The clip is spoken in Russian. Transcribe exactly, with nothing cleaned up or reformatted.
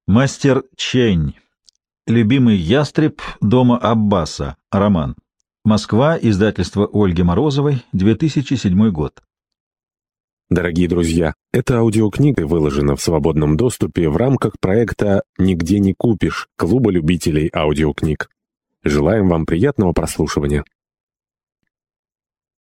Мастер Чень. Любимый ястреб дома Аббаса. Роман. Москва. Издательство Ольги Морозовой. две тысячи седьмой год. Дорогие друзья, эта аудиокнига выложена в свободном доступе в рамках проекта «Нигде не купишь» Клуба любителей аудиокниг. Желаем вам приятного прослушивания.